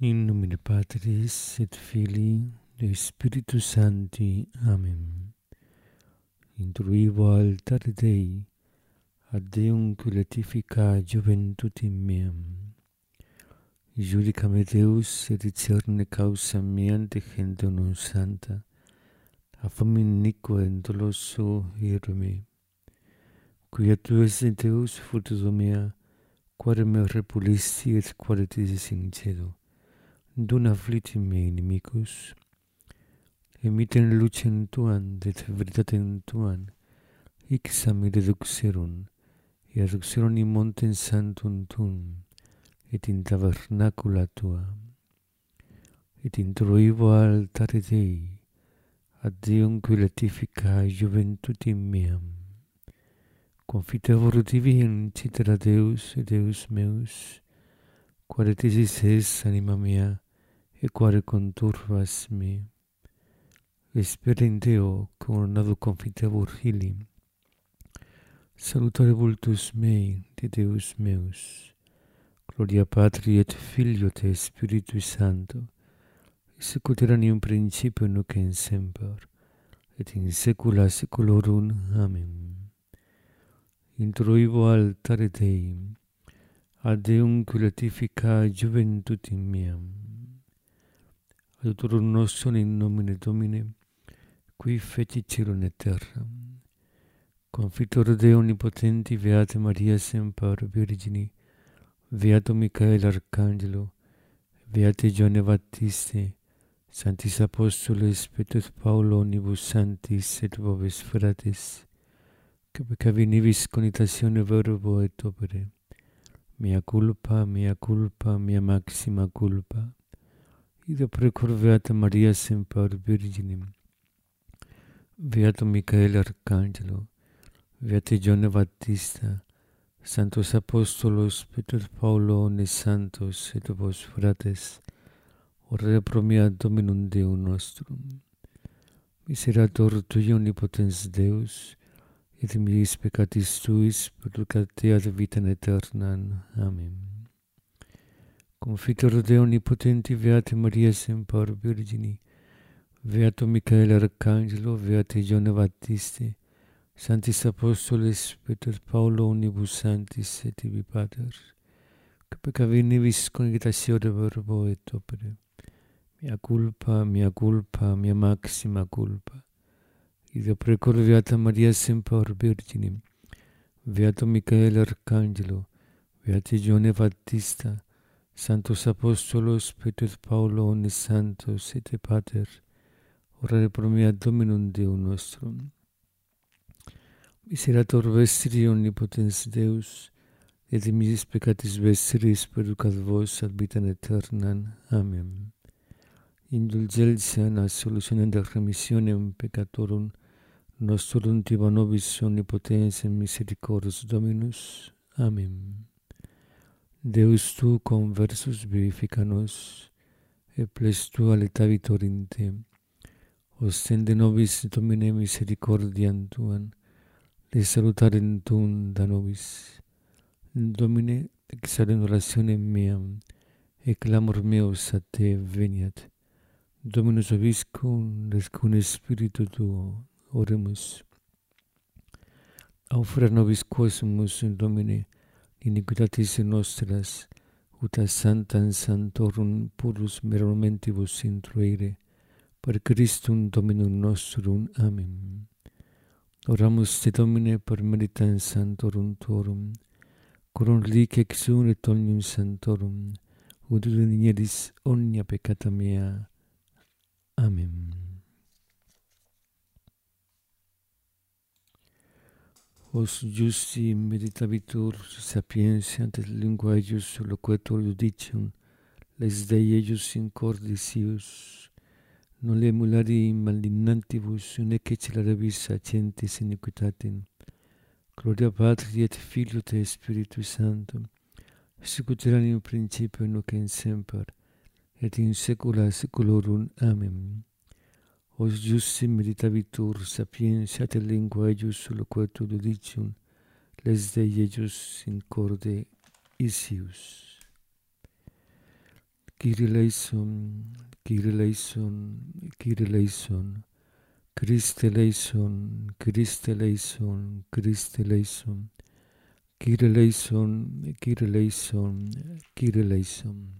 In nomine Patris et Filii et Spiritus Sancti. Amen. Intruivo altare Dei, ad Deum culetifica juventutim meam. Judicame Deus et discerne causam meam de gente non santa, a famine iniqua et doloso ire me. Quia tu esse Deus fructus mea, quare me repulisti et quare tisis in cedo. Dona afflitti me inimicus, emiten lucem tuam, et veritatem tuam, ixam reduxerum, et reduxerum in montem sanctum tuum, et in tabernacula tua. Et introivo altare Dei, ad Deum culetifica juventutim meam. Confitevor tibi in citera Deus, Deus meus, quare tisis es anima mea, et quare conturbas me. Espera in Deo, coronado confitevor illi. Salutare vultus mei, de Deus meus. Gloria Patri et Filio et Spiritui Sancto, sicut erat in principio nunc et semper, et in saecula saeculorum. Amen. Introivo altare Dei, ad Deum culetifica juventutim meam. Adiutorum nostrum in nomine Domini, qui feci caelum et terram. Confitor Deo omnipotenti, Beata Maria semper Virgini, Beato Michael Arcangelo, Beate Joanne Baptiste, Sanctis Apostoles Petrus Paulo omnibus sanctis et vobis fratres, que peccavi nibis conitatione verbo et opere, mea culpa, mea maxima culpa. Ida precor Beata Maria semper Virginim, Beato Michael Arcangelo, Beate Joanne Baptista, Sanctos Apostolos Petrus Paulo omnes santos et vos fratres, ora pro mea Dominum Deum nostrum. Miserator Tui omnipotens Deus, et miis peccatis Tuis perducat ad vitam aeternam. Amen. Confitor Deo omnipotenti, Beate Maria semper Virgini, Beato Michael Arcangelo, Beate Joanne Baptiste, Sanctis Apostoles Petrus Paulo omnibus sanctis et tibi Pater, que peccavi nibis conitatione verbo et opere, mea culpa, mea maxima culpa. Ida precor Beata Maria semper Virginim, Beato Michael Arcangelo, Beate Joanne Baptista, Sanctos Apostolos Petrus Paulo omnes santos et Pater, ora pro mea Dominum Deum nostrum. Miserator vestri omnipotens Deus, et miis peccatis vestris perducat vos ad vitam aeternam. Amen. Indulgentia et absolutionem et remissionem peccatorum nostrum tiba nobis omnipotens et misericordis Dominus. Amen. Deus tu conversus vivifica nos, et ples tua letavitor in te. Ostende nobis Domine misericordiam tuam, de salutarem tuum da nobis. Domine, exaudem orationem meam, et clamor meus a te veniat. Dominus vobiscum, et cum spiritu tuo, oremus. Aufera nobis quosumus, Domine, iniquitatis nostras, ut a sanctam sanctorum purus meromentibus intruere, per Christum Dominum nostrum. Amen. Oramus te Domine per meritam sanctorum tuorum, corum reliquia exum et omnium sanctorum, ut renieris omnia peccata mea. Amen. Os justi meditabitur sapientia et lingua eius loquetur judicium, les Dei eius in cordis ius, non le emulari malignantibus, nec celerebis acentis iniquitatem. Gloria Patri et Filio et Spiritui Sancto, sicut erat in principio nunc et semper, et in saecula saeculorum. Amen. Os justi meditabitur sapientia et lingua eius loquetur judicium, les Dei eius in corde isius. Kyrie eleison, Kyrie eleison, Kyrie eleison. Christe eleison, Christe eleison, Christe eleison. Kyrie eleison, Kyrie eleison, Kyrie eleison.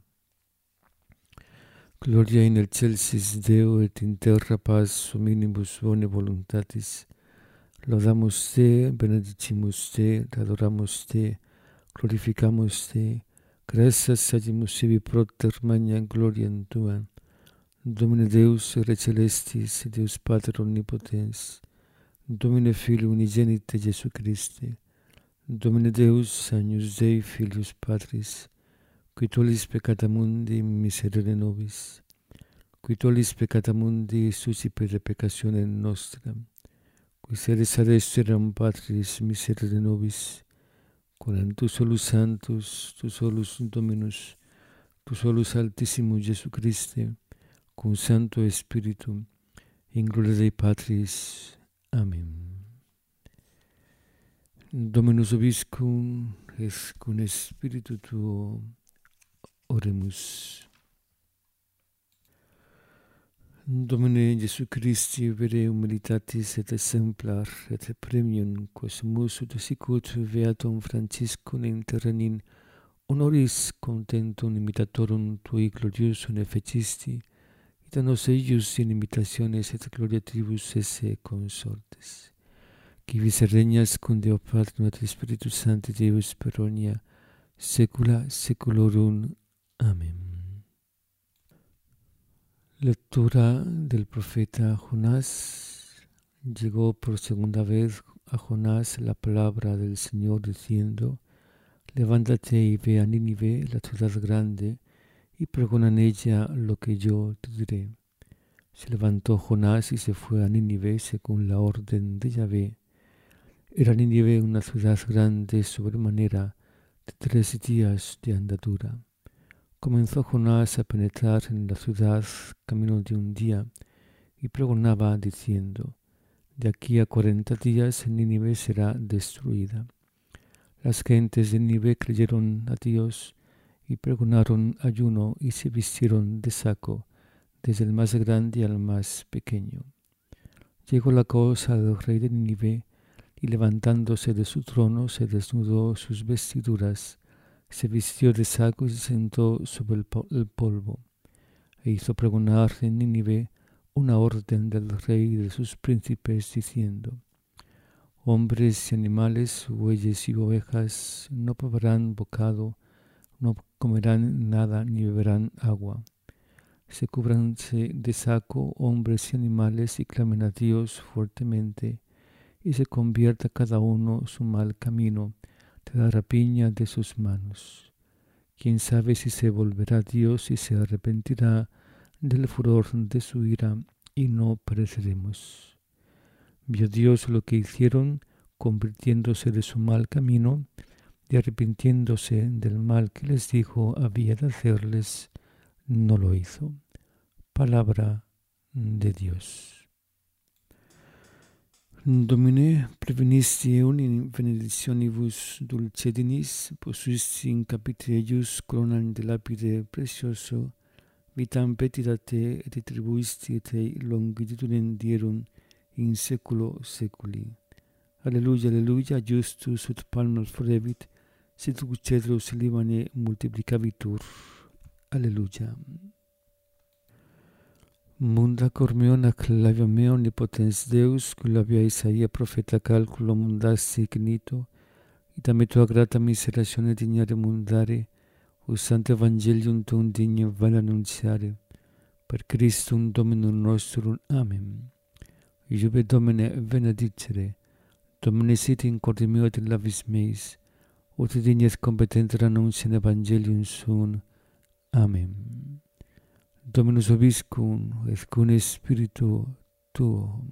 Gloria in excelsis Deo et in terra paz hominibus bone voluntatis. Laudamus te, benedicimus te, adoramus te, glorificamus te, gratias agimus sibi propter magna gloriam tua. Domine Deus re celestis, Deus Pater omnipotens, Domine Filii unigenite Jesu Christe, Domine Deus agnus Dei Filius Patris, qui tollis peccata mundi miserere nobis, qui tollis peccata mundi suscipere peccatione nostra, qui sedes ad exteram Patris miserere nobis, quam tu solus Sanctus, tu solus Dominus, tu solus Altissimus Jesu Christe, cum Sancto Spiritum, in gloria Dei Patris. Amen. Dominus vobiscum, et cum Spiritu tuo, oremus. Domine Jesu Christi, vere humilitatis et exemplar, et premium quosumus ut sicut beatum Franciscum interrenin honoris contentum imitatorum tui gloriosum effecisti, et a nos eius in imitationes et gloria tribus esse consortes. Qui vis regnas cum Deo Patrum et Spiritus Sancti Deus per omnia saecula saeculorum. Amén. Lectura del profeta Jonás. Llegó por segunda vez a Jonás la palabra del Señor diciendo: levántate y ve a Nínive, la ciudad grande, y pregona en ella lo que yo te diré. Se levantó Jonás y se fue a Nínive según la orden de Yahvé. Era Nínive una ciudad grande sobremanera, de 3 días de andadura. Comenzó Jonás a penetrar en la ciudad camino de un día, y pregonaba diciendo: de aquí a 40 días Nínive será destruida. Las gentes de Nínive creyeron a Dios y pregonaron ayuno y se vistieron de saco, desde el más grande al más pequeño. Llegó la cosa al rey de Nínive, y levantándose de su trono se desnudó sus vestiduras, se vistió de saco y se sentó sobre el polvo, e hizo pregonar en Nínive una orden del rey y de sus príncipes, diciendo: hombres y animales, bueyes y ovejas no probarán bocado, no comerán nada ni beberán agua. Se cubranse de saco hombres y animales y clamen a Dios fuertemente, y se convierta cada uno su mal camino de la rapiña de sus manos. Quién sabe si se volverá a Dios y se arrepentirá del furor de su ira, y no pereceremos. Vio Dios lo que hicieron, convirtiéndose de su mal camino y arrepintiéndose del mal que les dijo había de hacerles, no lo hizo. Palabra de Dios. Domine, prevenisti in benedictionibus dulcedinis, posuisti in capite eius coronam de lapide precioso, vitam petita te et retribuisti te longitudinem dierum in saeculo saeculi. Alleluia, alleluia, justus ut palmas florevit, sit cedrus Libane multiplicavitur. Alleluia. Munda cor meon ac labia mea omnipotens Deus, cui labia Isaia profeta calculo mundasti ignito, ita me tua grata miseratione dignare mundare, o santo evangelium tuum digne vale annunciare, per Christum Dominum nostrum. Amen. Iube Domine benedicere, Domine sit in corde meo et in labis meis, ut dignes competenter annunciam evangelium suum. Amen. Dominus vobiscum, et cum Spiritu tuo.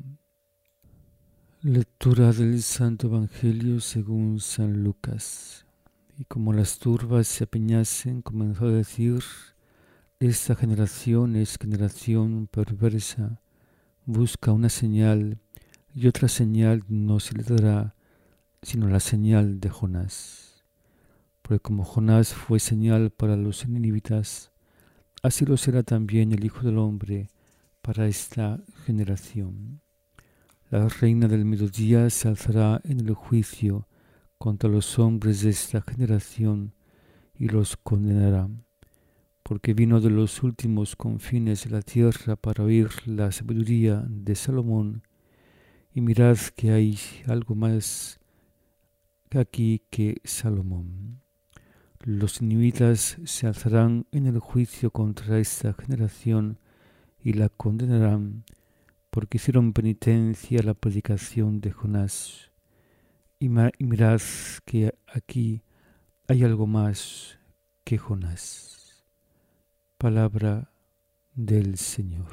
Lectura del Santo Evangelio según San Lucas. Y como las turbas se apiñasen, comenzó a decir: esta generación es generación perversa, busca una señal, y otra señal no se le dará, sino la señal de Jonás. Porque como Jonás fue señal para los ninivitas, así lo será también el Hijo del Hombre para esta generación. La reina del mediodía se alzará en el juicio contra los hombres de esta generación y los condenará, porque vino de los últimos confines de la tierra para oír la sabiduría de Salomón, y mirad que hay algo más aquí que Salomón. Los ninivitas se alzarán en el juicio contra esta generación y la condenarán, porque hicieron penitencia a la predicación de Jonás. Y mirad que aquí hay algo más que Jonás. Palabra del Señor.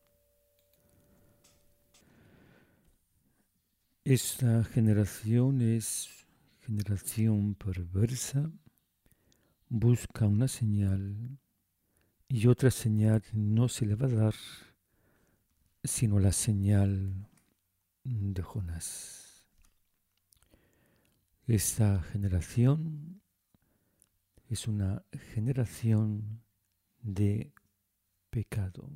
Esta generación es generación perversa, busca una señal y otra señal no se le va a dar sino la señal de Jonás. Esta generación es una generación de pecado,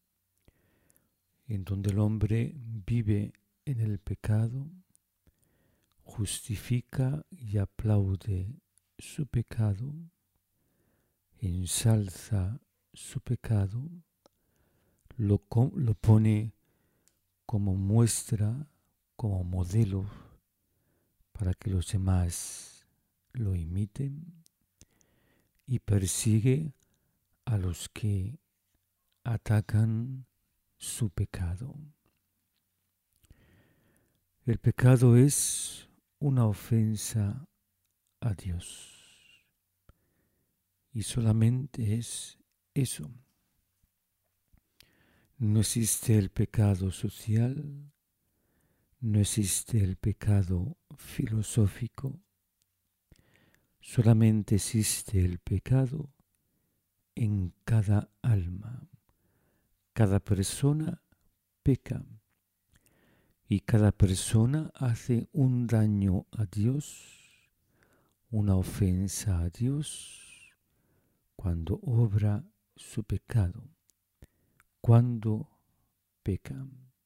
en donde el hombre vive en el pecado, justifica y aplaude su pecado, ensalza su pecado, lo pone como muestra, como modelo, para que los demás lo imiten, y persigue a los que atacan su pecado. El pecado es una ofensa a Dios y solamente es eso. No existe el pecado social, no existe el pecado filosófico, solamente existe el pecado en cada alma. Cada persona peca y cada persona hace un daño a Dios, una ofensa a Dios, cuando obra su pecado, cuando peca.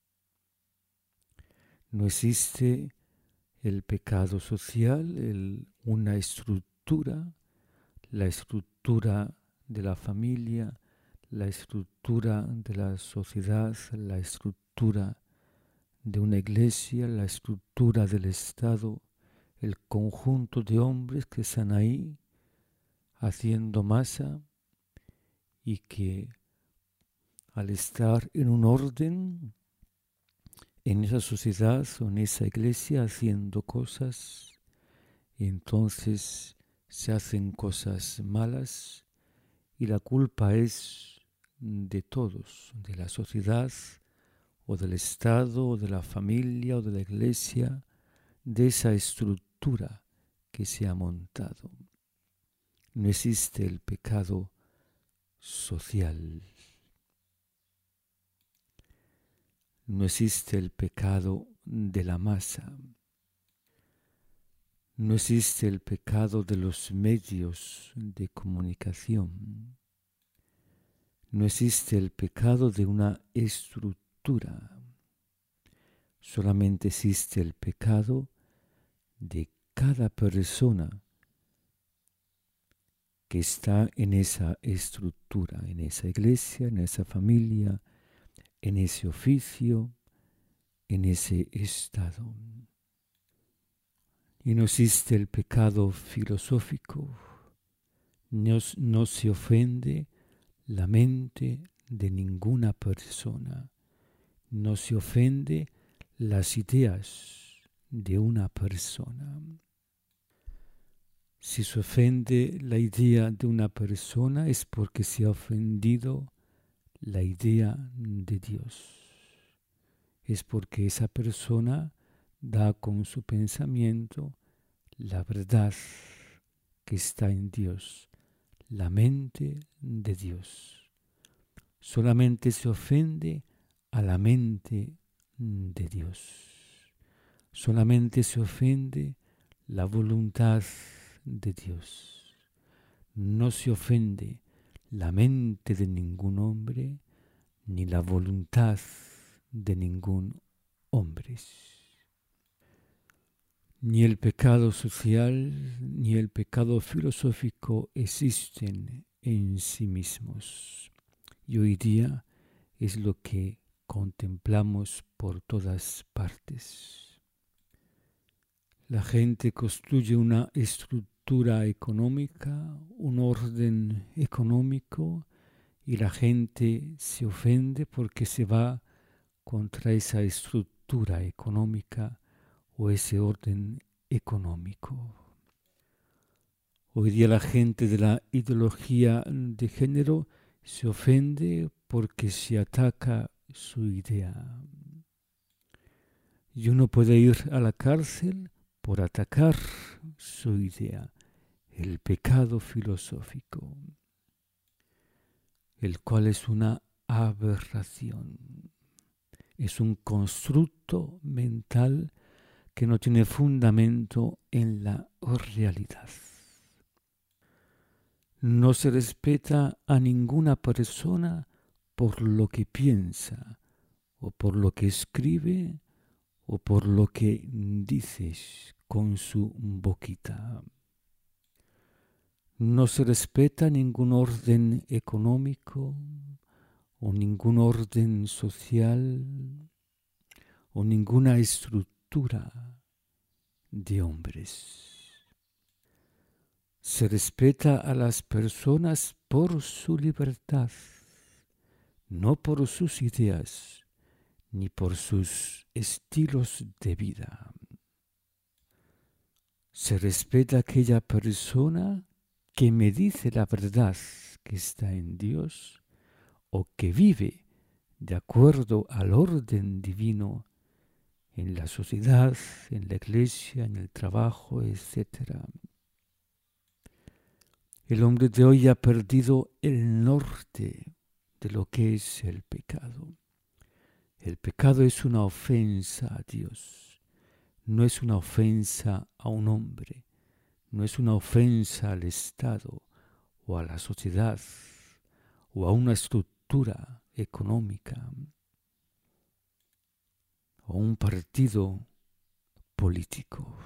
No existe el pecado social, una estructura, la estructura de la familia, la estructura de la sociedad, la estructura de una iglesia, la estructura del Estado, el conjunto de hombres que están ahí haciendo masa y que al estar en un orden en esa sociedad o en esa iglesia haciendo cosas, y entonces se hacen cosas malas y la culpa es de todos, de la sociedad o del Estado o de la familia o de la iglesia, de esa estructura que se ha montado. No existe el pecado social. No existe el pecado de la masa. No existe el pecado de los medios de comunicación. No existe el pecado de una estructura. Solamente existe el pecado de cada persona que está en esa estructura, en esa iglesia, en esa familia, en ese oficio, en ese estado. Y no existe el pecado filosófico, no se ofende la mente de ninguna persona, no se ofende las ideas de una persona. Si se ofende la idea de una persona es porque se ha ofendido la idea de Dios. Es porque esa persona da con su pensamiento la verdad que está en Dios, la mente de Dios. Solamente se ofende a la mente de Dios. Solamente se ofende la voluntad de Dios. No se ofende la mente de ningún hombre, ni la voluntad de ningún hombre. Ni el pecado social ni el pecado filosófico existen en sí mismos. Y hoy día es lo que contemplamos por todas partes. La gente construye una estructura económica, un orden económico, y la gente se ofende porque se va contra esa estructura económica o ese orden económico. Hoy día la gente de la ideología de género se ofende porque se ataca su idea. Y uno puede ir a la cárcel por atacar su idea, el pecado filosófico, el cual es una aberración. Es un constructo mental que no tiene fundamento en la realidad. No se respeta a ninguna persona por lo que piensa, o por lo que escribe, o por lo que dices con su boquita. No se respeta ningún orden económico, o ningún orden social, o ninguna estructura de hombres. Se respeta a las personas por su libertad, no por sus ideas, ni por sus estilos de vida. Se respeta a aquella persona que me dice la verdad que está en Dios o que vive de acuerdo al orden divino en la sociedad, en la iglesia, en el trabajo, etc. El hombre de hoy ha perdido el norte de lo que es el pecado. El pecado es una ofensa a Dios, no es una ofensa a un hombre, no es una ofensa al Estado o a la sociedad o a una estructura económica o a un partido político.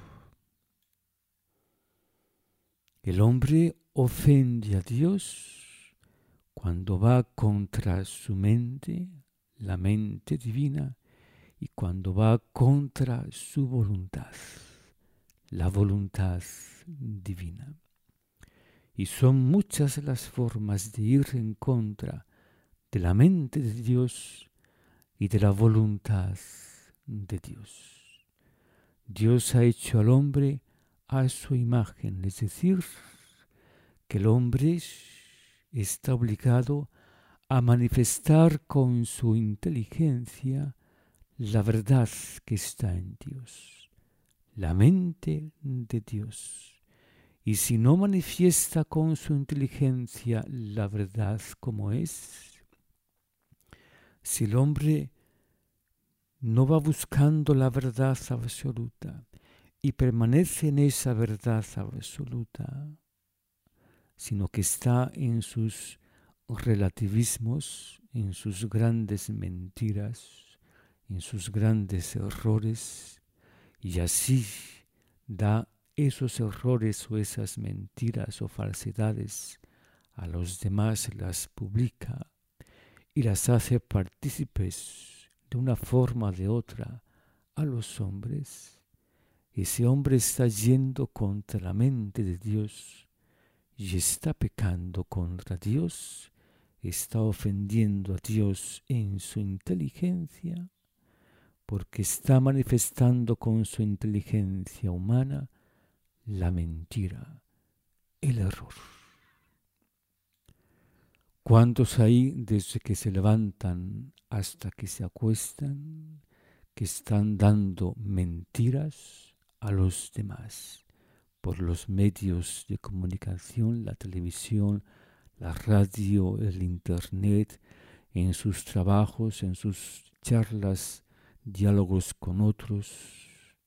El hombre ofende a Dios cuando va contra su mente, la mente divina, y cuando va contra su voluntad, la voluntad divina. Y son muchas las formas de ir en contra de la mente de Dios y de la voluntad de Dios. Dios ha hecho al hombre a su imagen, es decir, que el hombre está obligado a manifestar con su inteligencia la verdad que está en Dios, la mente de Dios. Y si no manifiesta con su inteligencia la verdad como es, si el hombre no va buscando la verdad absoluta y permanece en esa verdad absoluta, sino que está en sus relativismos, en sus grandes mentiras, en sus grandes errores, y así da esos errores o esas mentiras o falsedades a los demás, las publica y las hace partícipes de una forma o de otra a los hombres. Ese hombre está yendo contra la mente de Dios y está pecando contra Dios, está ofendiendo a Dios en su inteligencia, porque está manifestando con su inteligencia humana la mentira, el error. ¿Cuántos hay desde que se levantan hasta que se acuestan que están dando mentiras a los demás por los medios de comunicación, la televisión, la radio, el internet, en sus trabajos, en sus charlas, diálogos con otros?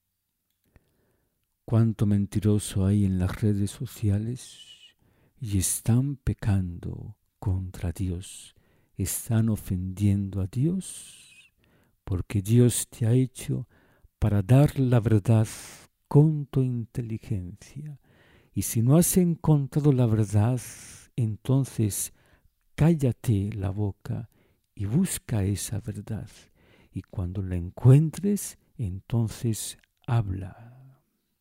Cuánto mentiroso hay en las redes sociales y están pecando contra Dios. Están ofendiendo a Dios porque Dios te ha hecho para dar la verdad con tu inteligencia. Y si no has encontrado la verdad, entonces cállate la boca y busca esa verdad. Y cuando la encuentres, entonces habla.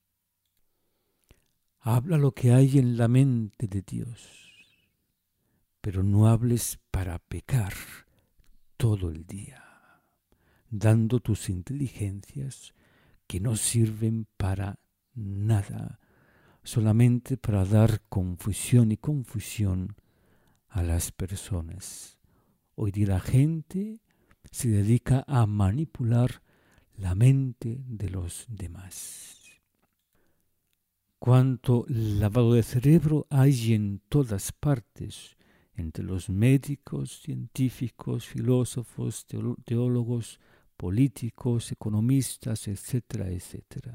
Habla lo que hay en la mente de Dios, pero no hables para pecar todo el día, dando tus inteligencias que no sirven para nada, solamente para dar confusión a las personas. Hoy día la gente se dedica a manipular la mente de los demás. Cuánto lavado de cerebro hay en todas partes, entre los médicos, científicos, filósofos, teólogos, políticos, economistas, etcétera, etcétera.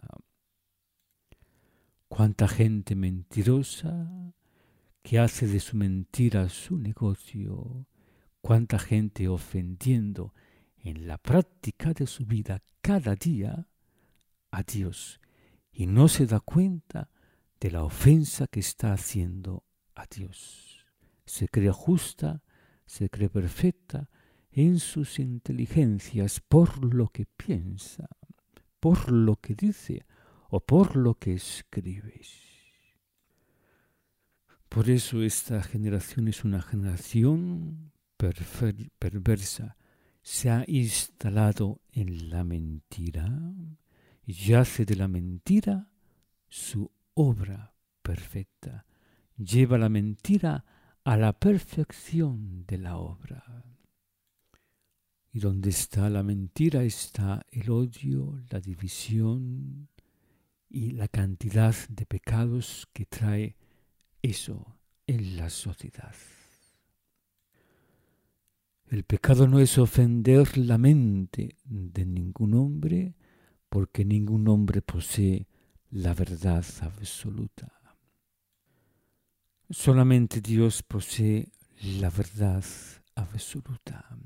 Cuánta gente mentirosa que hace de su mentira su negocio, cuánta gente ofendiendo en la práctica de su vida cada día a Dios y no se da cuenta de la ofensa que está haciendo a Dios. Se cree justa, se cree perfecta en sus inteligencias por lo que piensa, por lo que dice o por lo que escribe. Por eso esta generación es una generación perversa. Se ha instalado en la mentira y hace de la mentira su obra perfecta. Lleva la mentira a la perfección de la obra. Y donde está la mentira está el odio, la división y la cantidad de pecados que trae eso en la sociedad. El pecado no es ofender la mente de ningún hombre, porque ningún hombre posee la verdad absoluta. Solamente Dios posee la verdad absoluta.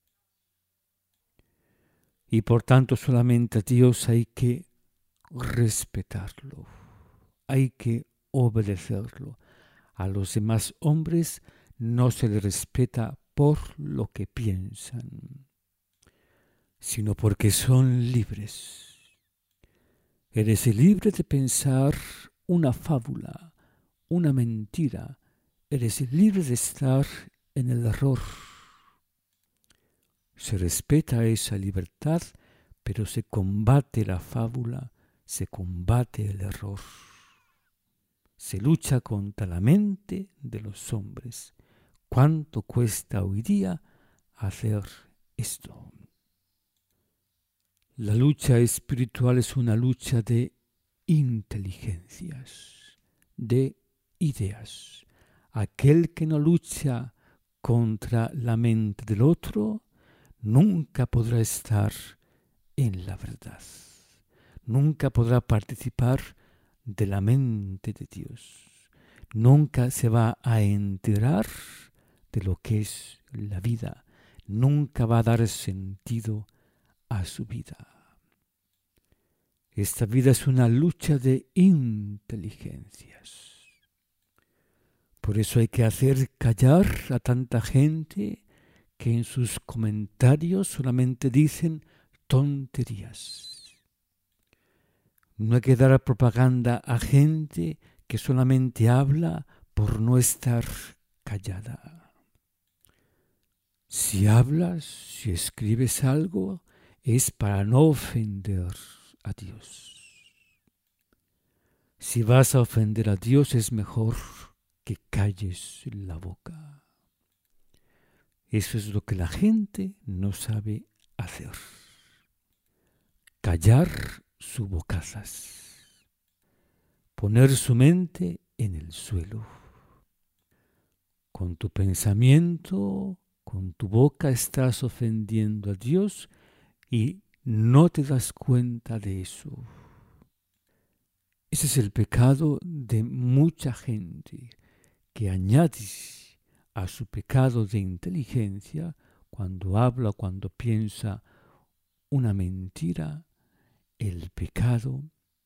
Y por tanto solamente a Dios hay que respetarlo, hay que obedecerlo. A los demás hombres no se les respeta por lo que piensan, sino porque son libres. Eres libre de pensar una fábula, una mentira. Eres libre de estar en el error. Se respeta esa libertad, pero se combate la fábula, se combate el error. Se lucha contra la mente de los hombres. ¿Cuánto cuesta hoy día hacer esto? La lucha espiritual es una lucha de inteligencias, de ideas. Aquel que no lucha contra la mente del otro nunca podrá estar en la verdad. Nunca podrá participar de la mente de Dios. Nunca se va a enterar de lo que es la vida. Nunca va a dar sentido a su vida. Esta vida es una lucha de inteligencias. Por eso hay que hacer callar a tanta gente que en sus comentarios solamente dicen tonterías. No hay que dar propaganda a gente que solamente habla por no estar callada. Si hablas, si escribes algo, es para no ofender a Dios. Si vas a ofender a Dios, es mejor que calles la boca. Eso es lo que la gente no sabe hacer. Callar sus bocazas. Poner su mente en el suelo. Con tu pensamiento, con tu boca estás ofendiendo a Dios y no te das cuenta de eso. Ese es el pecado de mucha gente que añade a su pecado de inteligencia, cuando habla, cuando piensa una mentira, el pecado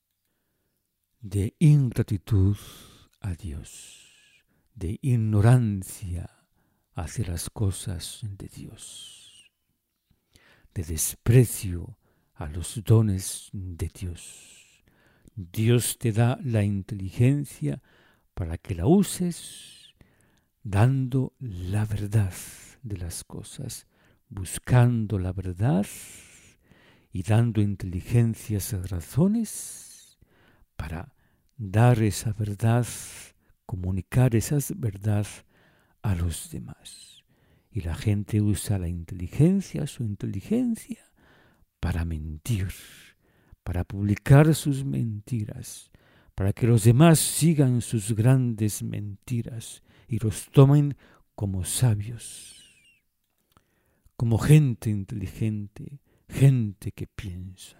de ingratitud a Dios, de ignorancia hacia las cosas de Dios, de desprecio a los dones de Dios. Dios te da la inteligencia para que la uses dando la verdad de las cosas, buscando la verdad y dando inteligencias y razones para dar esa verdad, comunicar esa verdad a los demás. Y la gente usa la inteligencia, su inteligencia, para mentir, para publicar sus mentiras, para que los demás sigan sus grandes mentiras y los tomen como sabios, como gente inteligente, gente que piensa.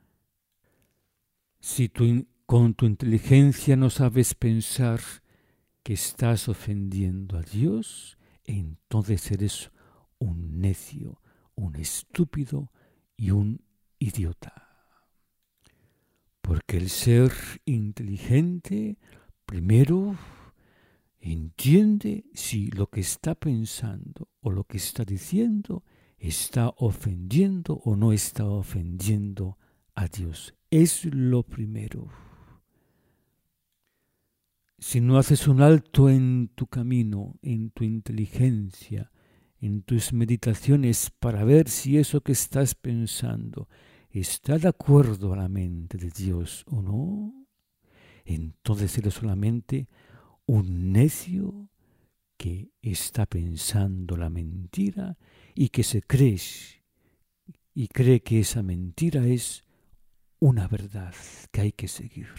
Si con tu inteligencia no sabes pensar que estás ofendiendo a Dios, entonces eres un necio, un estúpido y un idiota. Porque el ser inteligente primero entiende si lo que está pensando o lo que está diciendo está ofendiendo o no está ofendiendo a Dios. Es lo primero. Si no haces un alto en tu camino, en tu inteligencia, en tus meditaciones para ver si eso que estás pensando está de acuerdo a la mente de Dios o no, entonces eres solamente un necio que está pensando la mentira y que se cree y cree que esa mentira es una verdad que hay que seguir.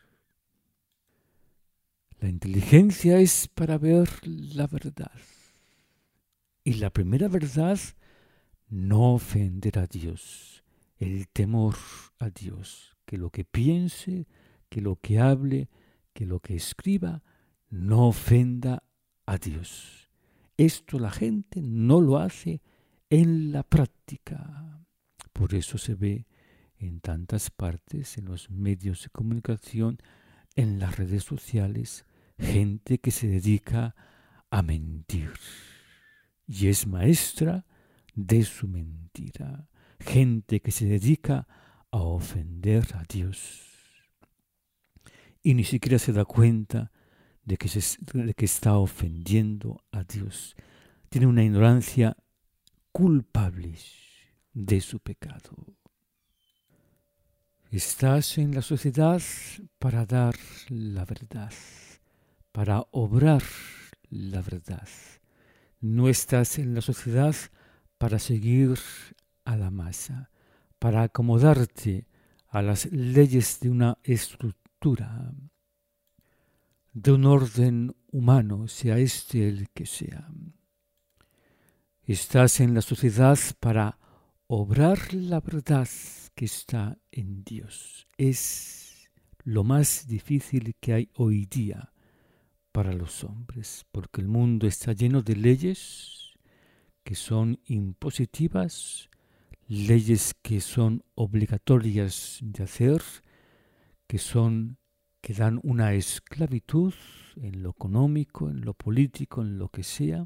La inteligencia es para ver la verdad. Y la primera verdad, no ofender a Dios. El temor a Dios. Que lo que piense, que lo que hable, que lo que escriba, no ofenda a Dios. Esto la gente no lo hace en la práctica. Por eso se ve en tantas partes, en los medios de comunicación, en las redes sociales, gente que se dedica a mentir y es maestra de su mentira. Gente que se dedica a ofender a Dios y ni siquiera se da cuenta de que está ofendiendo a Dios. Tiene una ignorancia culpable de su pecado. Estás en la sociedad para dar la verdad, para obrar la verdad. No estás en la sociedad para seguir a la masa, para acomodarte a las leyes de una estructura, de un orden humano, sea este el que sea. Estás en la sociedad para obrar la verdad que está en Dios. Es lo más difícil que hay hoy día para los hombres, porque el mundo está lleno de leyes que son impositivas, leyes que son obligatorias de hacer, que dan una esclavitud en lo económico, en lo político, en lo que sea,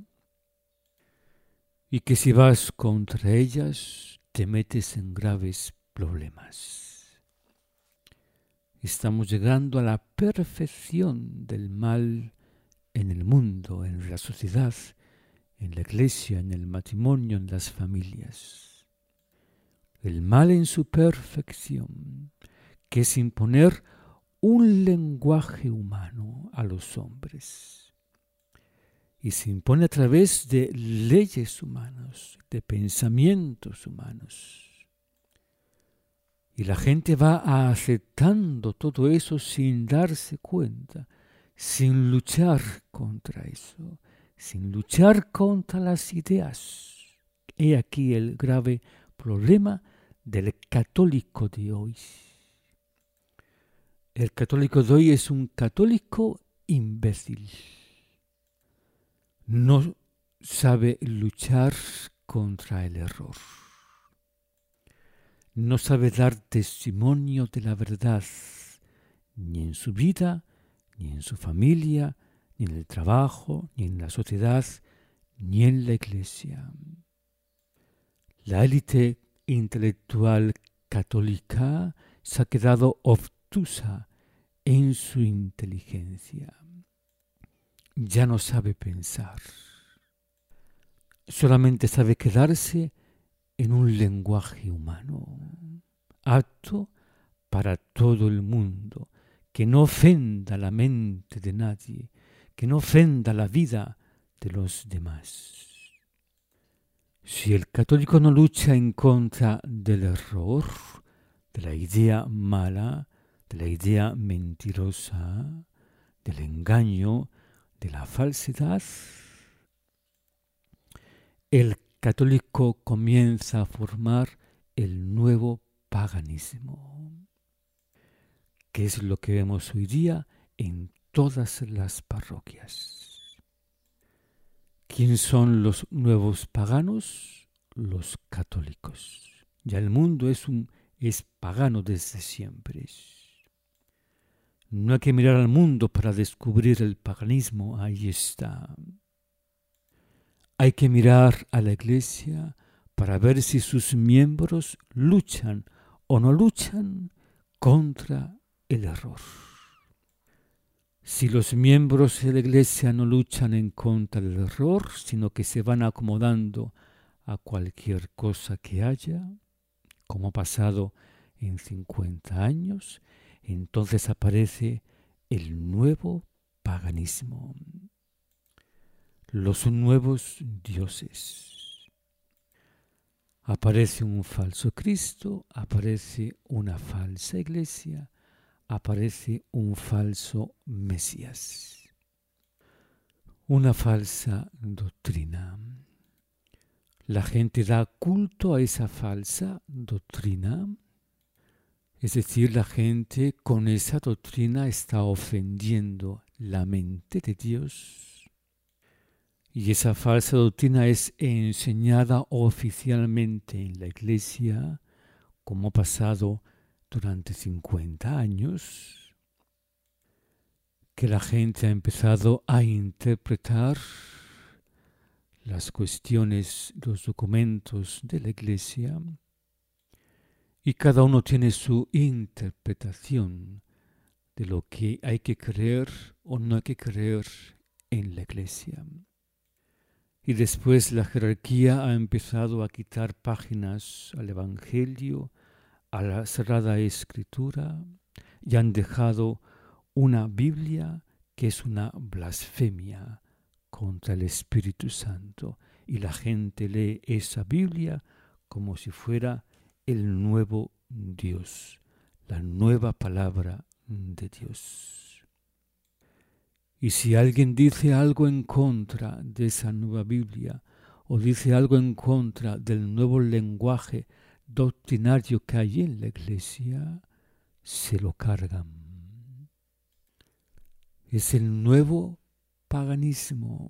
y que si vas contra ellas te metes en graves problemas. Estamos llegando a la perfección del mal en el mundo, en la sociedad, en la iglesia, en el matrimonio, en las familias. El mal en su perfección, que es imponer un lenguaje humano a los hombres. Y se impone a través de leyes humanas, de pensamientos humanos. Y la gente va aceptando todo eso sin darse cuenta, sin luchar contra eso, sin luchar contra las ideas. He aquí el grave problema del católico de hoy. El católico de hoy es un católico imbécil. no sabe luchar contra el error. No sabe dar testimonio de la verdad, ni en su vida, ni en su familia, ni en el trabajo, ni en la sociedad, ni en la iglesia. La élite intelectual católica se ha quedado obtusa en su inteligencia. Ya no sabe pensar. Solamente sabe quedarse en un lenguaje humano, apto para todo el mundo, que no ofenda la mente de nadie, que no ofenda la vida de los demás. Si el católico no lucha en contra del error, de la idea mala, de la idea mentirosa, del engaño, de la falsedad, el católico comienza a formar el nuevo paganismo, que es lo que vemos hoy día en todas las parroquias. ¿Quién son los nuevos paganos? Los católicos. Ya el mundo es pagano desde siempre. No hay que mirar al mundo para descubrir el paganismo, ahí está. Hay que mirar a la Iglesia para ver si sus miembros luchan o no luchan contra el error. Si los miembros de la Iglesia no luchan en contra del error, sino que se van acomodando a cualquier cosa que haya, como ha pasado en 50 años, entonces aparece el nuevo paganismo, los nuevos dioses. Aparece un falso Cristo, aparece una falsa iglesia, aparece un falso Mesías, una falsa doctrina. La gente da culto a esa falsa doctrina, es decir, la gente con esa doctrina está ofendiendo la mente de Dios. Y esa falsa doctrina es enseñada oficialmente en la Iglesia, como ha pasado durante 50 años, que la gente ha empezado a interpretar las cuestiones, los documentos de la Iglesia, y cada uno tiene su interpretación de lo que hay que creer o no hay que creer en la Iglesia. Y después la jerarquía ha empezado a quitar páginas al Evangelio, a la Sagrada Escritura, y han dejado una Biblia que es una blasfemia contra el Espíritu Santo. Y la gente lee esa Biblia como si fuera el nuevo Dios, la nueva palabra de Dios. Y si alguien dice algo en contra de esa nueva Biblia, o dice algo en contra del nuevo lenguaje doctrinario que hay en la Iglesia, se lo cargan. Es el nuevo paganismo,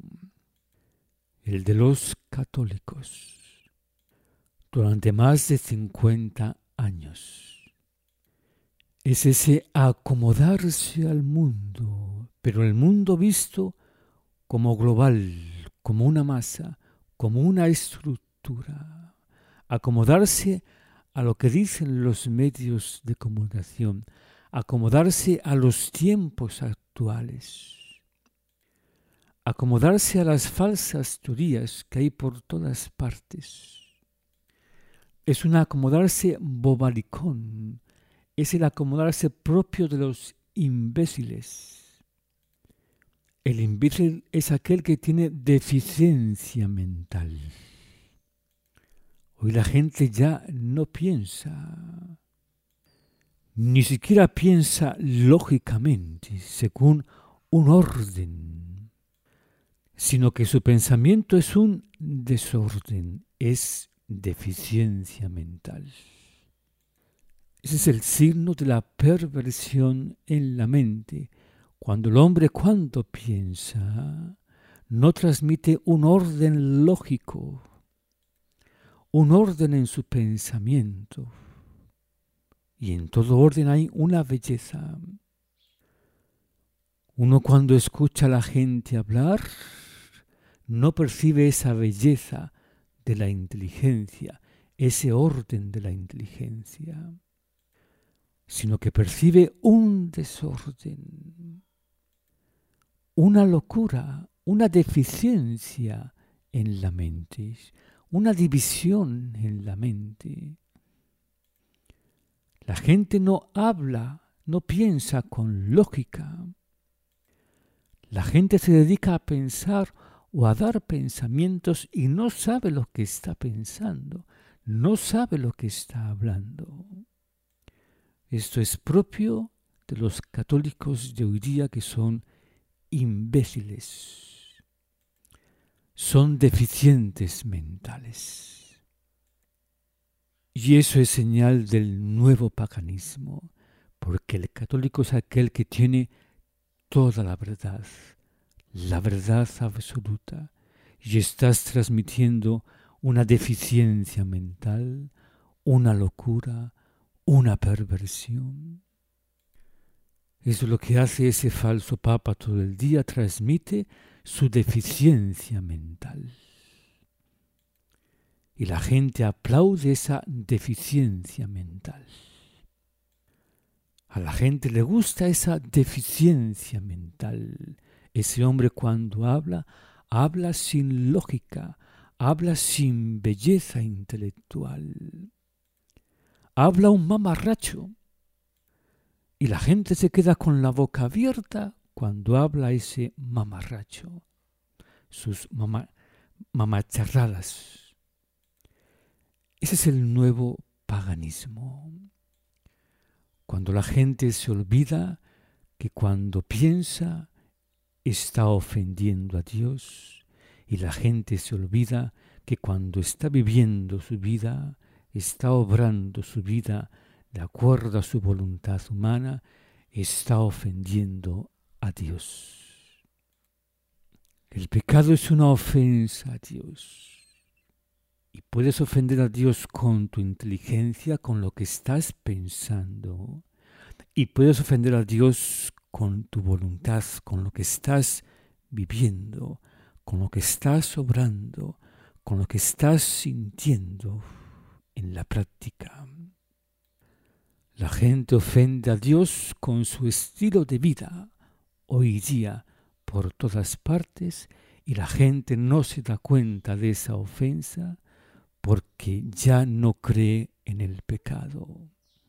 el de los católicos. Durante más de 50 años. Es ese acomodarse al mundo, pero el mundo visto como global, como una masa, como una estructura. Acomodarse a lo que dicen los medios de comunicación, acomodarse a los tiempos actuales, acomodarse a las falsas teorías que hay por todas partes. Es un acomodarse bobalicón, es el acomodarse propio de los imbéciles. El imbécil es aquel que tiene deficiencia mental. Hoy la gente ya no piensa, ni siquiera piensa lógicamente, según un orden, sino que su pensamiento es un desorden, es deficiencia mental. Ese es el signo de la perversión en la mente. Cuando el hombre, cuando piensa, no transmite un orden lógico, un orden en su pensamiento. Y en todo orden hay una belleza. Uno cuando escucha a la gente hablar, no percibe esa belleza de la inteligencia, ese orden de la inteligencia, sino que percibe un desorden, una locura, una deficiencia en la mente, una división en la mente. La gente no habla, no piensa con lógica. La gente se dedica a pensar o a dar pensamientos y no sabe lo que está pensando, no sabe lo que está hablando. Esto es propio de los católicos de hoy día, que son imbéciles, son deficientes mentales. Y eso es señal del nuevo paganismo, porque el católico es aquel que tiene toda la verdad absoluta, y estás transmitiendo una deficiencia mental, una locura, una perversión. Eso es lo que hace ese falso papa todo el día, transmite su deficiencia mental. Y la gente aplaude esa deficiencia mental. A la gente le gusta esa deficiencia mental. Ese hombre cuando habla, habla sin lógica, habla sin belleza intelectual. Habla un mamarracho. Y la gente se queda con la boca abierta cuando habla ese mamarracho. Sus mamacharradas. Ese es el nuevo paganismo. Cuando la gente se olvida que cuando piensa está ofendiendo a Dios, y la gente se olvida que cuando está viviendo su vida, está obrando su vida de acuerdo a su voluntad humana, está ofendiendo a Dios. El pecado es una ofensa a Dios. Y puedes ofender a Dios con tu inteligencia, con lo que estás pensando. Y puedes ofender a Dios con tu voluntad, con lo que estás viviendo, con lo que estás obrando, con lo que estás sintiendo en la práctica. La gente ofende a Dios con su estilo de vida hoy día por todas partes, y la gente no se da cuenta de esa ofensa porque ya no cree en el pecado.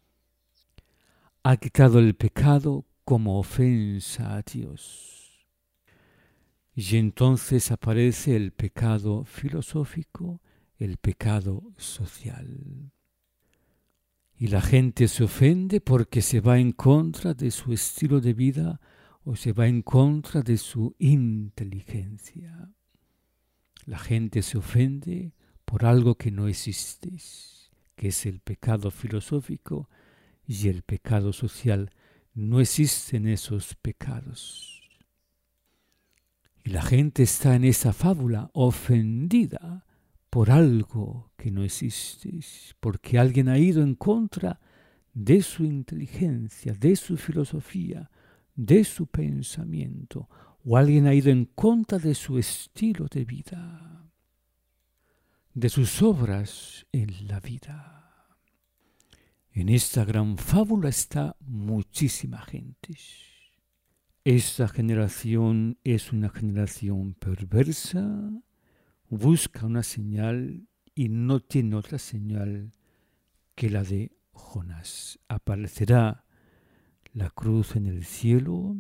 Ha quitado el pecado como ofensa a Dios. Y entonces aparece el pecado filosófico, el pecado social. Y la gente se ofende porque se va en contra de su estilo de vida o se va en contra de su inteligencia. La gente se ofende por algo que no existe, que es el pecado filosófico y el pecado social. No existen esos pecados. Y la gente está en esa fábula ofendida por algo que no existe, porque alguien ha ido en contra de su inteligencia, de su filosofía, de su pensamiento, o alguien ha ido en contra de su estilo de vida, de sus obras en la vida. En esta gran fábula está muchísima gente. Esta generación es una generación perversa, busca una señal y no tiene otra señal que la de Jonás. Aparecerá la cruz en el cielo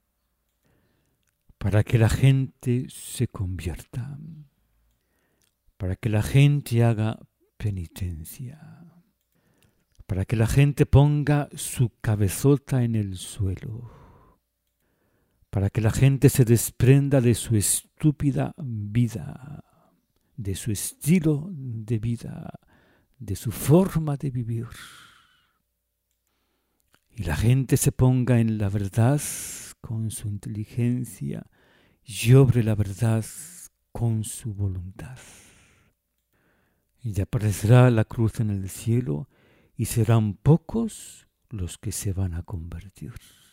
para que la gente se convierta, para que la gente haga penitencia, para que la gente ponga su cabezota en el suelo, para que la gente se desprenda de su estúpida vida, de su estilo de vida, de su forma de vivir. Y la gente se ponga en la verdad con su inteligencia y obre la verdad con su voluntad. Y aparecerá la cruz en el cielo, y serán pocos los que se van a convertir.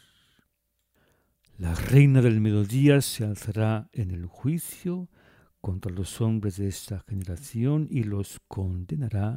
La reina del mediodía se alzará en el juicio contra los hombres de esta generación y los condenará.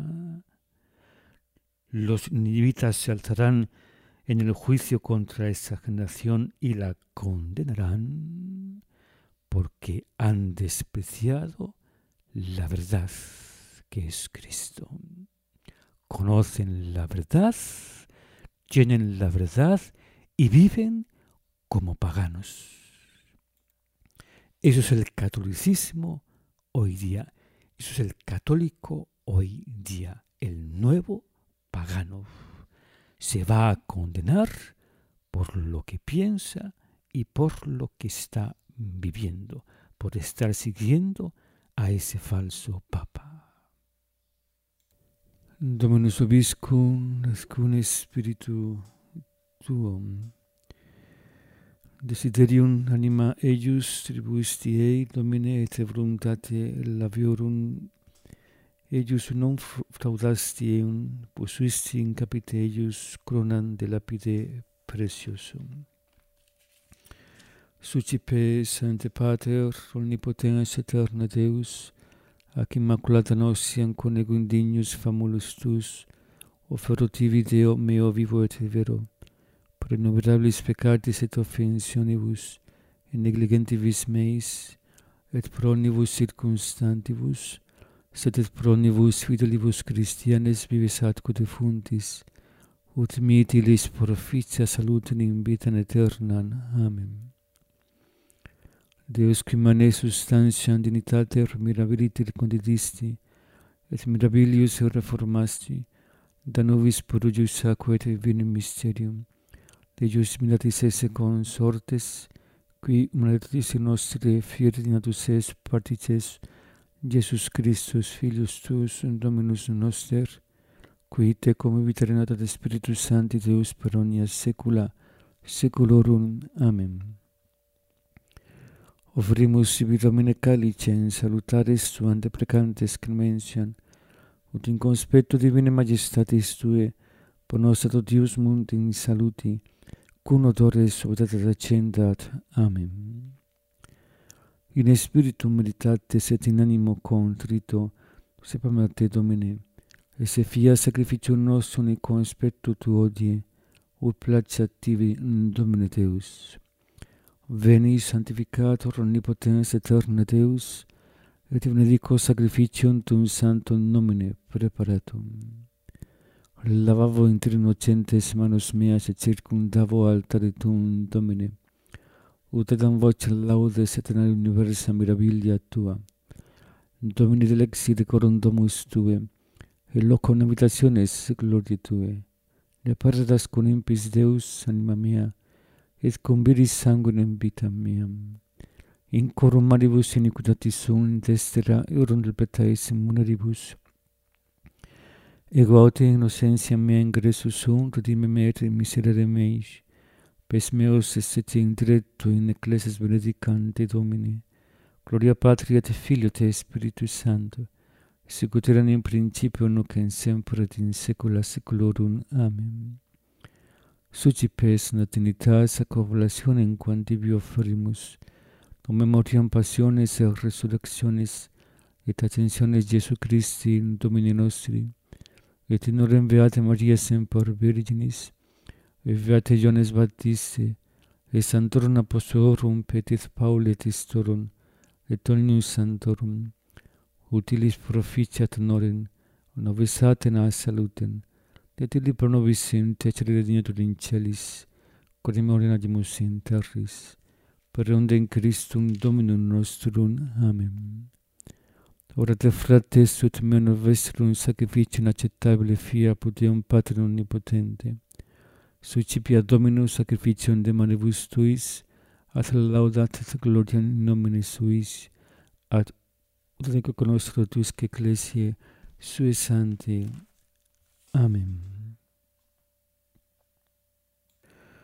Los ninivitas se alzarán en el juicio contra esta generación y la condenarán, porque han despreciado la verdad que es Cristo. Conocen la verdad, tienen la verdad y viven como paganos. Eso es el catolicismo hoy día. Eso es el católico hoy día. El nuevo pagano se va a condenar por lo que piensa y por lo que está viviendo, por estar siguiendo a ese falso papa. Dominus vobiscum, nascun spiritu tuum. Desiderium anima eius tribuis tiei, Domine, et voluntate labiorum eius non fraudasti eum, posuisti in capite eius coronam de lapide preciosum. Sucipe, Sancte Pater, omnipotens aeterna Deus, ac immaculata nostiam conego indignus famulus tus, offerotivi Deo meo vivo et vero, pro innumerabilis peccatis et offensionibus, et negligentibus meis, et pro omnibus circumstantibus, sed et pro omnibus fidelibus Christianes vivis atque defuntis, ut mitilis proficia salutem in vitam aeternam. Amen. Deus qui mane substantiam dignitater mirabiliter condidisti, et mirabilius reformasti, da nobis purgius aquae et vinum mysterium, Deus militatis esse consortes, qui humanitatis nostre fieri natus est partices, Jesus Christus, Filius tuus, Dominus noster, qui te convivit renata de Spiritus Sancti Deus per omnia saecula saeculorum. Amen. Offerimus ibi Domine calicem salutaris tuam deprecantes crementiam, ut in conspectu divinae majestatis Tue, ponosat Deus mundi in saluti, cum odore suavitate accendat. Amen. In spiritu meditates et in animo contrito, sepam a Te, Domine, et se fia sacrificium nostrum in conspectu Tuo odie, ut placeat Tibi, Domine Deus. Veni, sanctificator omnipotens aeterna Deus, et benedico sacrificium Tuum sanctum nomine preparatum. Lavavo inter innocentes manus meas et circumdavo altare Tuum, Domine, ut edam voce laudes et in universa mirabilia Tua. Domine delexi decorum domus Tue, et locum habitationes gloriae Tue. Ne pardas con impis Deus, anima mea, et conviris sanguinem vitam meam. In corum maribus iniquitatis sum destera eurum del petais muneribus. Ego aute innocentiam mea ingressus sum, redime me et miserere meis. Pes meos est in diretto in ecclesias benedicante Domine. Gloria Patri et Filio et Spiritus Sancto, sicut erat in principio nunc et semper et in saecula saeculorum. Amen. Sucipes natinitas ac oblationem quam tibi offerimus, memoriam passiones et resurrectionis et ascensiones Jesu Christi Domini nostri, et in orem beate Maria semper Virginis, et beate Ioannes Baptiste, et sanctorum apostolorum Petris Pauli et Istorum, et omnium sanctorum, utilis proficiat honorem, nobis Athena salutem, et illi pro nobis intercedere dignatur in celis, quod in memoriam agimus in terris, per eundem Christum Dominum nostrum. Amen. Ora te frates ut meo vestrum sacrificium acceptabile fia apud Deum Patrum omnipotente. Succipia Dominus sacrificium de manibus tuis, ad laudat et gloria in nomine suis, ad ut conoscere tuisque ecclesiae sue sancti. Amen.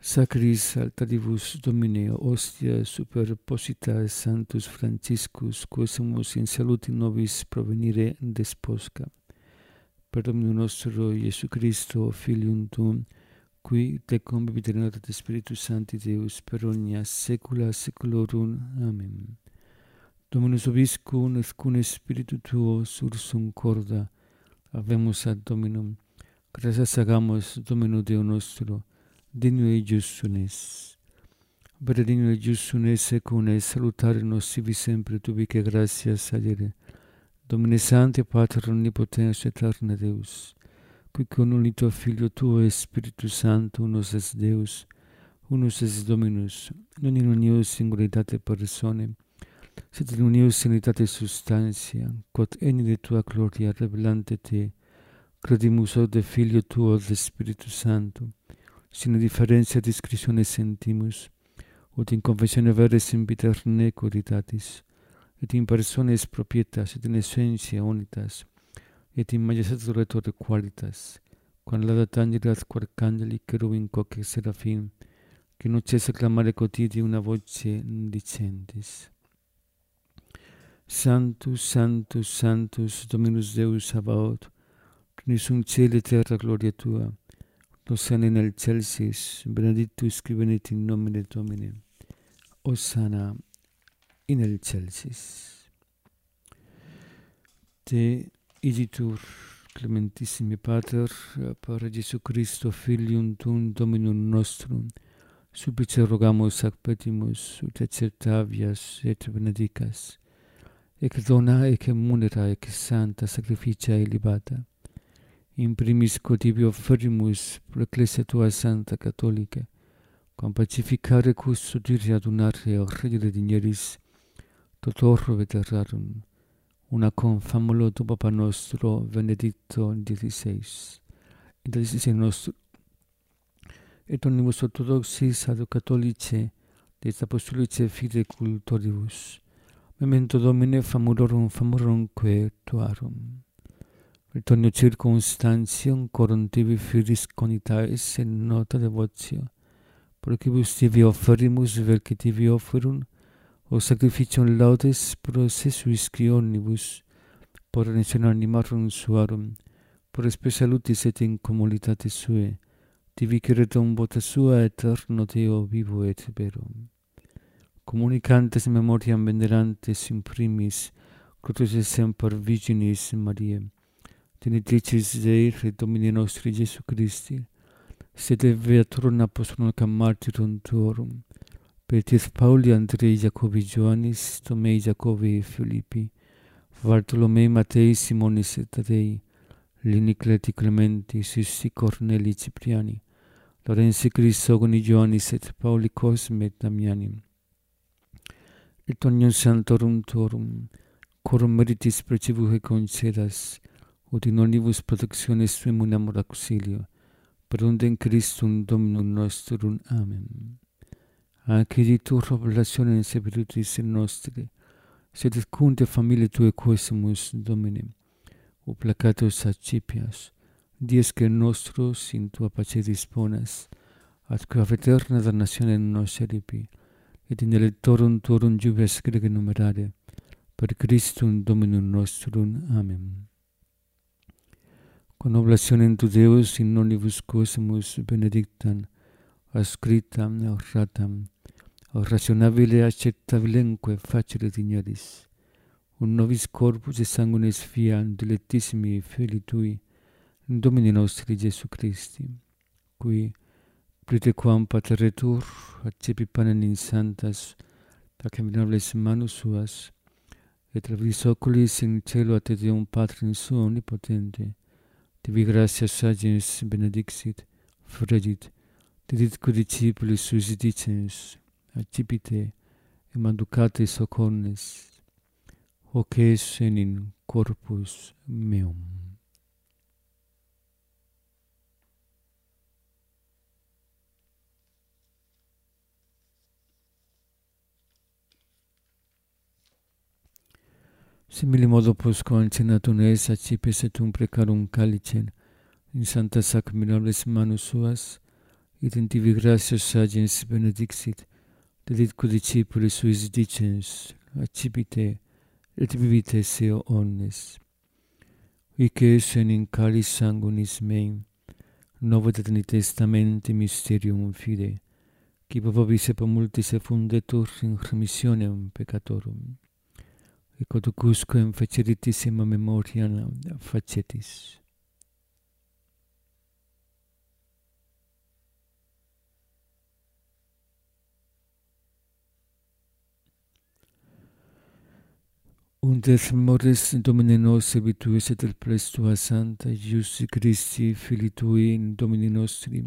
Sacris altaribus Domine ostia superposita Sanctus Franciscus, quesumus in saluti nobis provenire desposca. Per Dominum nostro Iesu Christo, Filium Tuum, qui tecum vivit et Spiritus Sancti Deus, per omnia saecula saeculorum. Amen. Dominus vobiscum, et cum Spiritu Tuo, sursum corda, habemus ad Dominum. Gratias hagamos Domino Deo nostro, digno et justum es. Vere digno et justum es, secum es, salutare nos sibi sempre, tubique gratias agere. Domine Sancte, Pater omnipotens et eterna Deus, qui con unito Filio Tuo et Spiritus Sancto, unus es Deus, unus es Dominus, non in unius singularitate personae, sed in unius unitate substantia, quod eni de Tua gloria revelante Te, credimus ode Filio Tuo et Spiritus Sancto, sine differentia discretione sentimus, ut in confessione veris sempiterne curitatis, et in persones propietas, et in essentia unitas, et in majestatis qualitas, quam laudat angelis quod candeli cherubim quoque seraphim, que non cessa clamare quotidie una voce dicentis. Sanctus, Sanctus, Sanctus, Dominus Deus Sabaoth, plenius in caeli et terra gloria Tua, Hosanna in excelsis, benedictus qui venit in nomine Domini, Hosanna in excelsis. Te igitur, clementissimi Pater, per Jesu Christo, Filium Tuum, Dominum nostrum, supplice rogamus ac petimus, ut acceptavias et benedicas, ec dona, ec munera, ec santa sacrificia elevata, in primis quod offerimus pro Ecclesia Tua Santa Catholica, quam pacificare custodire adunare regere digneris, tot orbe terrarum, una con famulo tu Papa nostro Benedicto XVI, et XVI nostro, et omnibus orthodoxis ad catholice, et apostolice fide cultoribus, memento Domine famurorum tuarum. Et ogni circumstantium corum tibi firis conitaes in nota devotio, procibus tibi offerimus velci tibi offerum, o sacrificium laudes pro se suisci omnibus, por redention animarum suarum, por spe salutis et in comunitate sue, tibi queretum vota sua eterno Deo vivo et vero. Communicantes memoriam venerantes in primis, crucis et semper Virginis Mariae, Genitricis Dei et Domini nostri Jesu Christi, sed beaturum apostolum et martyrum tuorum, Petrus Pauli, Andrei, Jacobi, Ioannis, Tomei, Jacobi, Filippi, Bartolomei, Matei, Simonis et Tadei, Lini, Cleti, Clementi, Sissi, Corneli, Cipriani, Lorenzi, Crisogoni, Ioannis et Pauli, Cosme et Damiani, et omnium santorum tuorum, corum meritis precibuque concedas, ut in omnibus protectiones tuum unamur auxilio, per undem Christum Dominum nostrum. Amen. Acquiritur revelationem Spiritus nostri, sed cunte familiae Tuae quesumus, Domine, o placatus accipias, dies que nostros in Tua pace disponas, atque ab eterna damnationem nos eripi, et in electorum Tuorum jubilas grege numerare, per Christum Dominum nostrum. Amen. Con oblationem tu Deus in omnibus quesumus benedictam, ascritam, oratam, rationabile acceptabilenque facere digneris, un nobis corpus et sanguinis fiam dilectissimi Filii Tui, in Domini nostri Jesu Christi, qui, pritequam pateretur, accepi panem in santas, ac admirables manus suas, et abris oculis in cielo a Te Deum Patrum Suo omnipotente, tibi gratia sagens benedixit, fregit, diditque discipulis suis dicens, accipite, et manducate socornes, hoc es in corpus meum. Simili modo posco ancenatum es accipes et precarum calicem in sanctas ac admirables manus suas, id in tibi gratia sagens benedixit, deditque discipulis suis dicens, accipite, et vivite seo omnes. Hic essen in calis sanguinis meim, novum et testamenti mysterium fide, qui vobis et multis effundetur in remissionem peccatorum. Et coducusquem feceritissima memoriam facetis. Und des memores Domine nostri virtuis et del ples tua santa, Iesus Christi, Filii tui, in Domini nostri,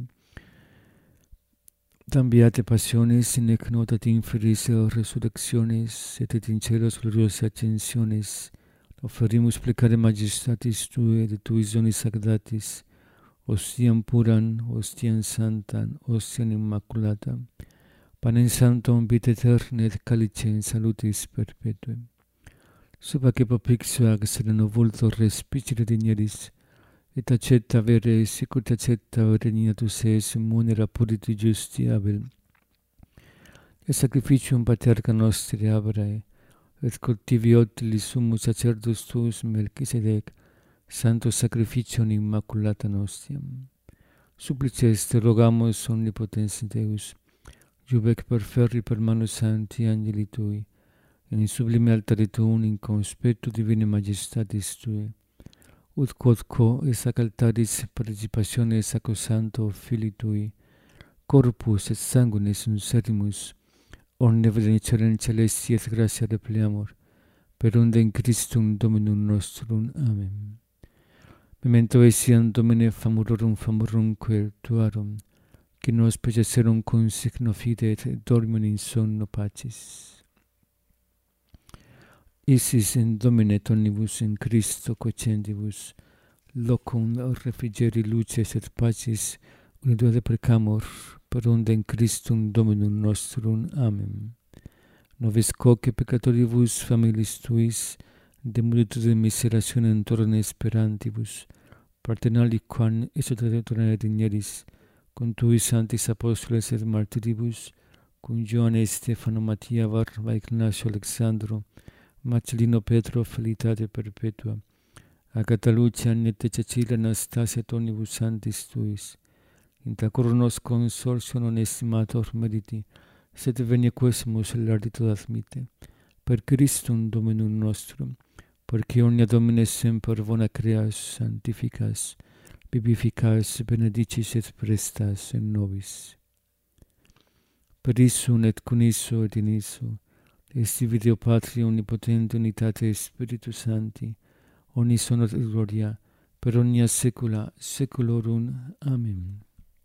tam beate passiones, in ec notat inferis resurrectionis, et in celos gloriosa ascensiones, offerimus plecare majestatis Tui et Tui zonis sagradatis, ostiam puran, ostiam santam, ostiam immaculata, panem sanctum vita aeterna et calicem salutis perpetuem. Suba que propixio ag sereno vulto respicere digneris, et accetta vere sicut accetta regnatus es munera puriti justi abel. Et sacrificium paterca nostri abrae, et cultivi otilis summus sacerdus tuus Melchisedec, santo sacrificium immaculata nostiam. Supplices te rogamus omnipotens Deus, jubec per ferri per manus sancti angeli tui, in sublime altare tuum in conspectu divine majestatis tui, ut quodquo es ac altaris participationes sacrosanto Filii tui, corpus et sanguinis unserimus, omne benedicere celesti et gratia repleamur, per unde in Christum Dominum nostrum. Amen. Memento etiam Domine famurumque tuarum, qui nos peceserum consigno fide et dormium in sonno pacis. Isis in Domine tonibus in Christo cocendibus, locum refrigeri luces et pacis unitua precamur, per unde in Christum Dominum nostrum. Amen. Novis coque peccatoribus familis tuis, de multitude miserationem torne esperantibus, partenali quam exultationem digneris, cum tuis sanctis apostoles et martyribus, cum Ioanne Stefano Mattia Varva Ignacio Alexandro, Marcellino Petro Felitate perpetua, Agata Lucia Annette Cecilia Anastasia tonibus sanctis tuis, inter nos consortio non estimator meriti, sed venia quesumus lardito admite, per Christum Dominum nostrum, perque omnia Domine semper bona creas, sanctificas, vivificas, benedicis et prestas in nobis. Per issum et con isso et in isso, esti Deo Patria omnipotente unitate Spiritus Sancti, omnis honor et gloria, per omnia saecula saeculorum. Amen.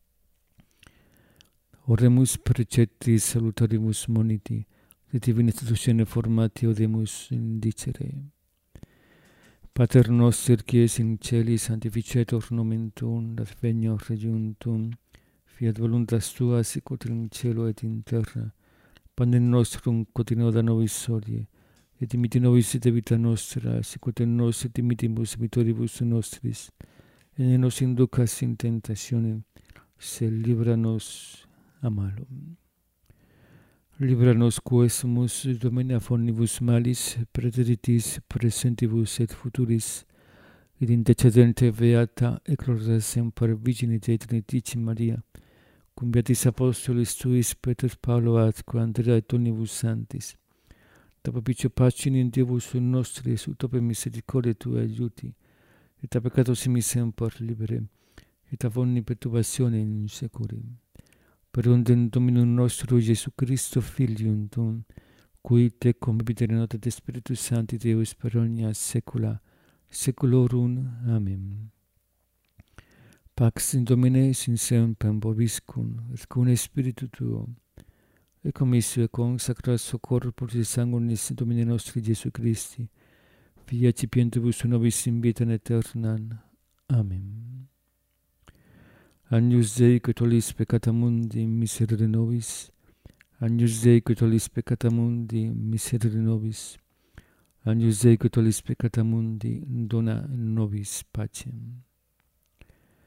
Oremus preceptis salutarimus moniti, de divina institutione formati odemus indicere. Pater noster, qui es in celi, sanctificetur nomen tuum, adveniat regnum tuum, fiat voluntas tua sicut in cielo et in terra. Panem nostrum quotidianum da nobis hodie, et dimitte nobis debita nostra, sicut et nos et dimittimus debitoribus nostris, et ne nos inducas in tentationem, sed libera nos a malo. Libera nos quesumus, Domine, a omnibus malis, praeteritis presentibus et futuris, et intercedente beata et gloriosa semper Virgine Dei Trinitate Maria, cum beatis apostolis tuis Petrus Paulo atque Andrea et omnibus sanctis, da propicio pacem in Dievus nostris, ut per misericordia tua aiuti, et a peccatos in semper libere, et a omni perturbatione in securi. Per unde in Dominum nostro Iesu Christo Filium tuum, cui te convivere notte de Spiritus Sancti Deus per omnia saecula saeculorum. Amen. Pax in Domine sin semper vobiscum, et cum spiritu tuo, et commisio et consacratio corporis et sanguinis Domine nostri Iesu Christi, Filii accipientibus nobis in vitam aeternam. Amen. Agnus Dei, que tollis peccata mundi, miserere nobis. Agnus Dei, que tollis peccata mundi, miserere nobis. Agnus Dei, que tollis peccata mundi, dona nobis pacem.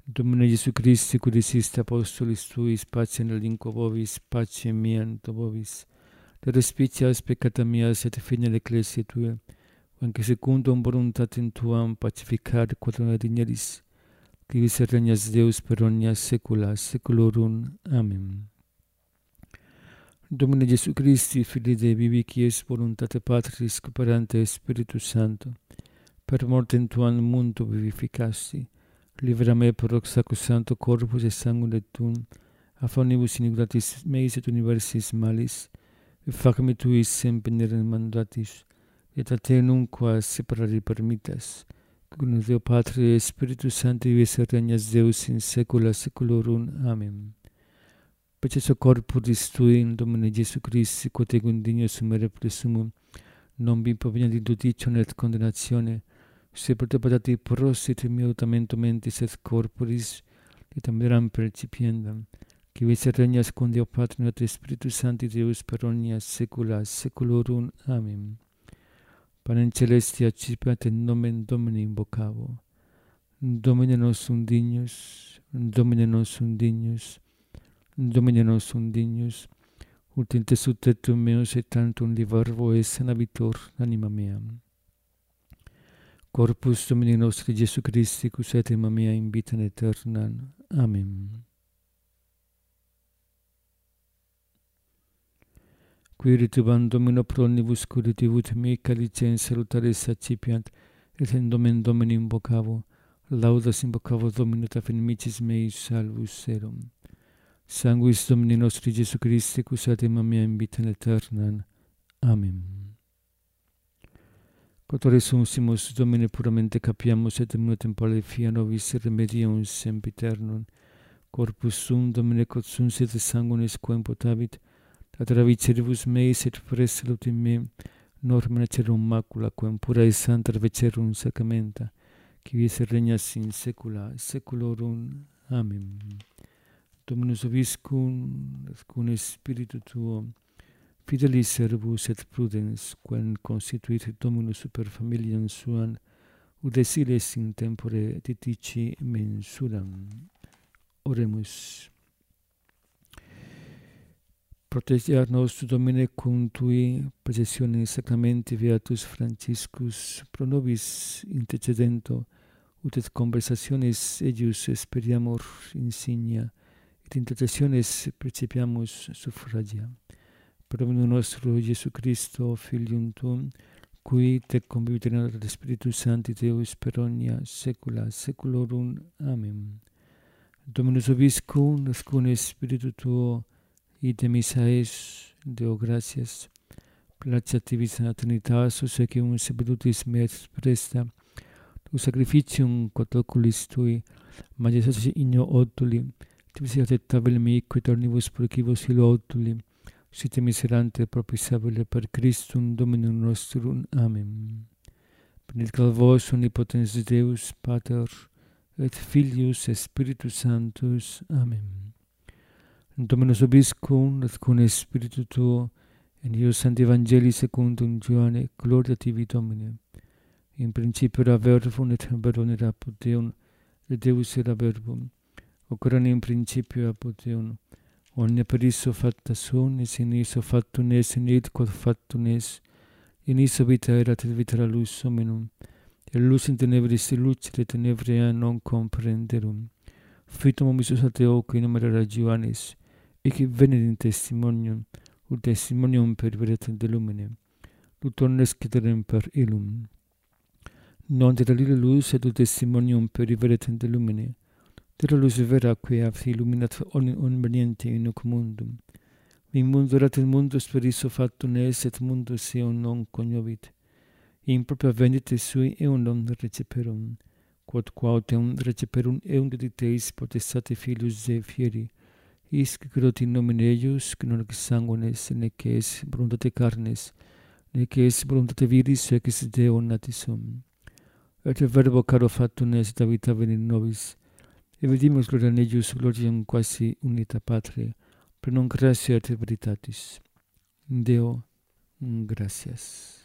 Domine Gesù Christi, qui desiste apostolis tuis, pace nel lingua vobis, pace mian to vobis. De respicias peccata mias et fine l'ecclesia tue, anche secundum voluntatem tuam pacificare quadrana digneris, qui vis regnas Deus per omnia saecula saeculorum. Amen. Domine Gesù Christi, Filii Dei, vivi qui es voluntate Patris, cooperante Spiritus Sancto, per mortem tuam mundo vivificasti, libera me per hoc sacrosancto corpus et sanguine tuum, a faunibus iniquitatis meis et universis malis, et facem tuis semper mandatis, et a te nunquam separari permittas, cum Deo Patri et Spiritus Sancti vis regnas Deus in saecula saeculorum. Amen. Pecesso corporis tui, Domine Jesu Christi, quod ego indigno sumere presumum, non vi proveniat in judicium et condemnatione, se per te patati prosit mio tamento mentis et corporis, et ameram percipiendam, qui vis regnas con Deo Patri et Spiritus Sancti Deus per omnia saecula saeculorum. Amen. Panem celestia accipiat in nomen Domini invocavo. Domine nostrum dignus, Domine nostrum dignus, Domine nostrum dignus, ut in te subtetum meus et tantum livervo et sanabitur anima mea. Corpus Domini nostri Jesu Christi, cus et anima mea in vitam aeternam. Amen. Qui ritubam Domino pro omnibus curativut mei calicem salutaris accipiant, et in nomen Domini invocavo, laudas invocavo Domino ta inimicis meis salvus erum. Sanguis Domini nostri Jesu Christi, cus et anima mea in vitam aeternam. Amen. Quod resuncimus Domine puramente capiamus et in tempore fia nobis remedium sempiternum, corpus sum Domine quod sunt et sanguinis quem potavit, Tatra viceribus meis et pres salutim me, norma cerum macula, quem pura et santa vecerum sacramenta, qui vis regnas in saecula saeculorum. Amen. Dominus vobiscum, et cum spiritu tuo, fidelis servus et prudens, quem constituit Dominus super familiam suam, ut exiles in tempore titici mensuram. Oremus. Protegiar nos, Domine, cum tui processione sacramenti Beatus Franciscus, pro nobis intercedento, ut et conversationes eius speriamur insignia, et intercessiones principiamus suffragia. Per Dominum nostro Jesu Christo, Filium tuum, qui te convivit et Spiritus Sancti Deus per omnia saecula saeculorum. Amen. Dominus vobiscum, et cum spiritu tuo, ite missa es, Deo gratias, placiativis Trinitas, ecum sepedutis me et presta, tu sacrificium quod oculis tui, majestatis igno otuli, tivis acceptabile mi quid omnibus procibus illo otuli, site miserante propisabile per Christum Dominum nostrum. Amen. Benedicat vos omnipotens Deus, Pater, et Filius, et Spiritus Sanctus. Amen. Dominus vobiscum, et cum spiritu tuo, in eo Sancti Evangelii secundum Ioanne, gloria tibi Domine. In principio era verbum, et verbum era apud Deum, et Deus era verbum. Hoc erat in principio apud Deum. Omnia per issue facta sunt, et in issue factum est, in id quod factum est. In issue vita erat, et vita era lux hominum. Et lux in tenebris lucet, et tenebria non comprenderum. Fitum homisus ad Deo, qui nomen era Ioannes, ec venit in testimonium, ut testimonium per veritate de lumine, ut omnes crederem per illum. Non era lila lux, et ut testimonium per veritate de lumine, era lux vera quia illuminat omniente in hoc mundum. In mundo erat in mundus per issue factum est, et mundus eum non cognovit. In propria vendite sui eum non receperum, quod quautem receperum eum dedicteis potestate Filius Dei fieri, isque credot in nomine eius, que non ex sanguinis, nec es voluntate carnes, nec es voluntate viris, ex Deo natis sum. Et verbo caro factum est, et vita venit nobis, et vidimus gloria in eius, gloriam quasi unita Patria, per non gratia et veritatis. Deo, gratias.